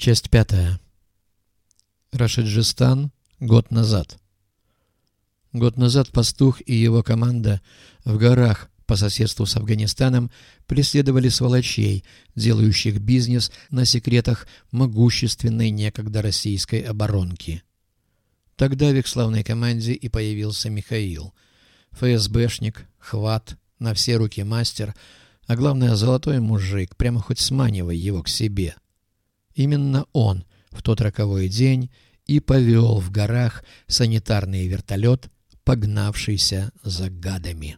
Часть 5. Рашиджистан. Год назад. Год назад пастух и его команда в горах по соседству с Афганистаном преследовали сволочей, делающих бизнес на секретах могущественной некогда российской оборонки. Тогда в их славной команде и появился Михаил. ФСБшник, хват, на все руки мастер, а главное золотой мужик, прямо хоть сманивай его к себе. Именно он в тот роковой день и повел в горах санитарный вертолет, погнавшийся за гадами.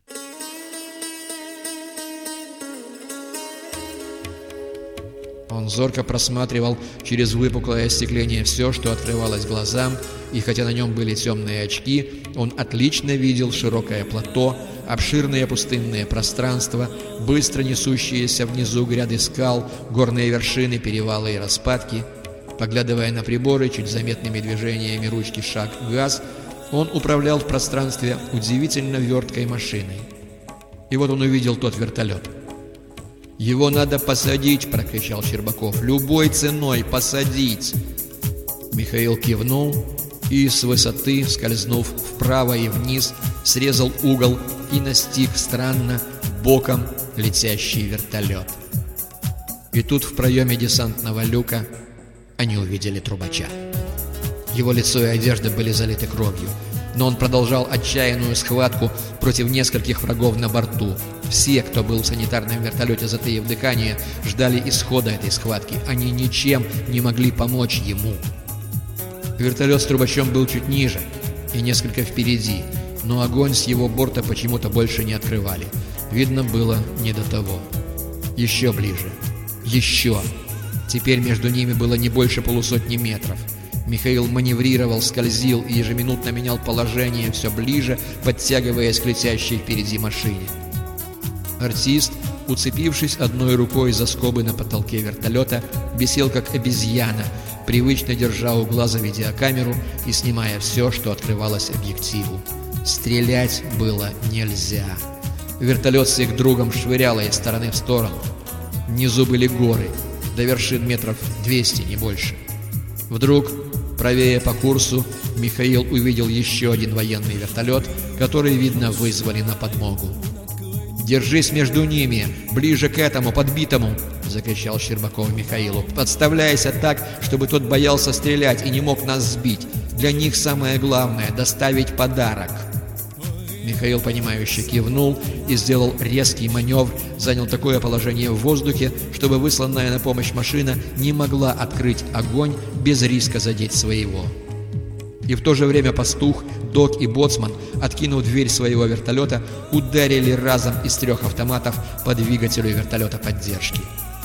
Он зорко просматривал через выпуклое остекление все, что открывалось глазам, и хотя на нем были темные очки, он отлично видел широкое плато, обширные пустынные пространства, быстро несущиеся внизу гряды скал, горные вершины, перевалы и распадки. Поглядывая на приборы, чуть заметными движениями ручки шаг-газ, он управлял в пространстве удивительно верткой машиной. И вот он увидел тот вертолет. «Его надо посадить!» — прокричал Щербаков. «Любой ценой посадить!» Михаил кивнул и с высоты, скользнув вправо и вниз, срезал угол и настиг странно боком летящий вертолет. И тут в проеме десантного люка они увидели трубача. Его лицо и одежда были залиты кровью, но он продолжал отчаянную схватку против нескольких врагов на борту. Все, кто был в санитарном вертолете, затаив дыхание, ждали исхода этой схватки. Они ничем не могли помочь ему. Вертолет с трубачом был чуть ниже и несколько впереди, но огонь с его борта почему-то больше не открывали. Видно было не до того. Еще ближе. Еще. Теперь между ними было не больше полусотни метров. Михаил маневрировал, скользил и ежеминутно менял положение все ближе, подтягиваясь к летящей впереди машине. Артист, уцепившись одной рукой за скобы на потолке вертолета, висел как обезьяна, привычно держа у глаза видеокамеру и снимая все, что открывалось объективу. Стрелять было нельзя. Вертолет с их другом швыряло из стороны в сторону. Внизу были горы, до вершин метров 200, не больше. Вдруг, правее по курсу, Михаил увидел еще один военный вертолет, который, видно, вызвали на подмогу. «Держись между ними, ближе к этому подбитому!» — закричал Щербаков Михаилу. «Подставляйся так, чтобы тот боялся стрелять и не мог нас сбить. Для них самое главное — доставить подарок». Михаил, понимающе кивнул и сделал резкий маневр, занял такое положение в воздухе, чтобы высланная на помощь машина не могла открыть огонь без риска задеть своего. И в то же время пастух, док и боцман, откинув дверь своего вертолета, ударили разом из 3 автоматов по двигателю вертолета поддержки.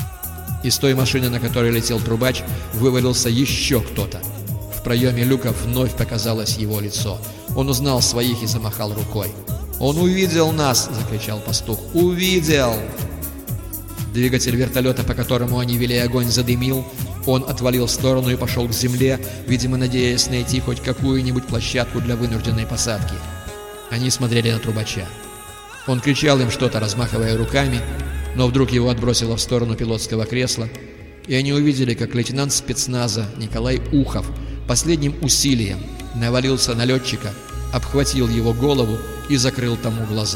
Из той машины, на которой летел трубач, вывалился еще кто-то. В проеме люка вновь показалось его лицо. Он узнал своих и замахал рукой. «Он увидел нас!» — закричал пастух. «Увидел!» Двигатель вертолета, по которому они вели огонь, задымил. Он отвалил в сторону и пошел к земле, видимо, надеясь найти хоть какую-нибудь площадку для вынужденной посадки. Они смотрели на трубача. Он кричал им что-то, размахивая руками, но вдруг его отбросило в сторону пилотского кресла, и они увидели, как лейтенант спецназа Николай Ухов последним усилием навалился на летчика, обхватил его голову и закрыл тому глаза.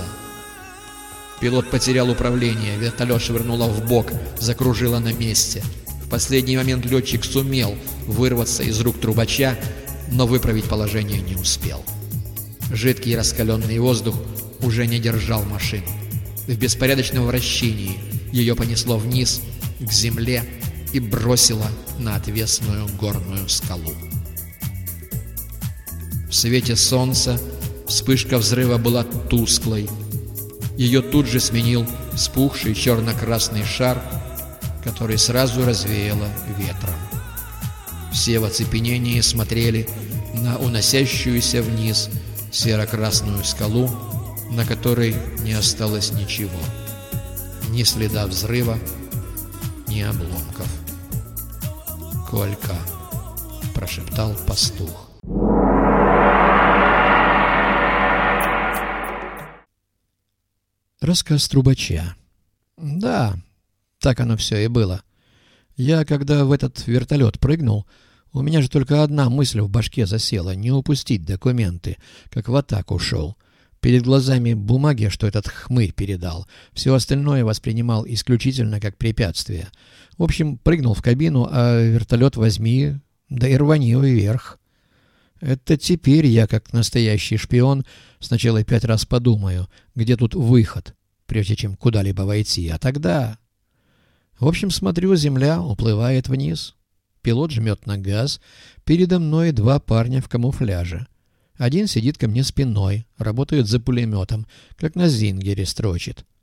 Пилот потерял управление, вертолет швырнуло в бок, закружило на месте. В последний момент летчик сумел вырваться из рук трубача, но выправить положение не успел. Жидкий раскаленный воздух уже не держал машину. В беспорядочном вращении ее понесло вниз, к земле, и бросило на отвесную горную скалу. В свете солнца вспышка взрыва была тусклой. Ее тут же сменил вспухший черно-красный шар, который сразу развеяло ветром. Все в оцепенении смотрели на уносящуюся вниз серо-красную скалу, на которой не осталось ничего. Ни следа взрыва, ни обломков. «Колька!» — прошептал пастух. Рассказ трубача. Да, так оно все и было. Я, когда в этот вертолет прыгнул, у меня же только одна мысль в башке засела — не упустить документы, как в атаку шел. Перед глазами бумаги, что этот хмырь передал. Все остальное воспринимал исключительно как препятствие. В общем, прыгнул в кабину, а вертолет возьми, да и рвани вверх. Это теперь я, как настоящий шпион, сначала 5 раз подумаю, где тут выход, прежде чем куда-либо войти. А тогда... В общем, смотрю, земля уплывает вниз. Пилот жмет на газ. Передо мной 2 парня в камуфляже. Один сидит ко мне спиной, работает за пулеметом, как на зингере строчит.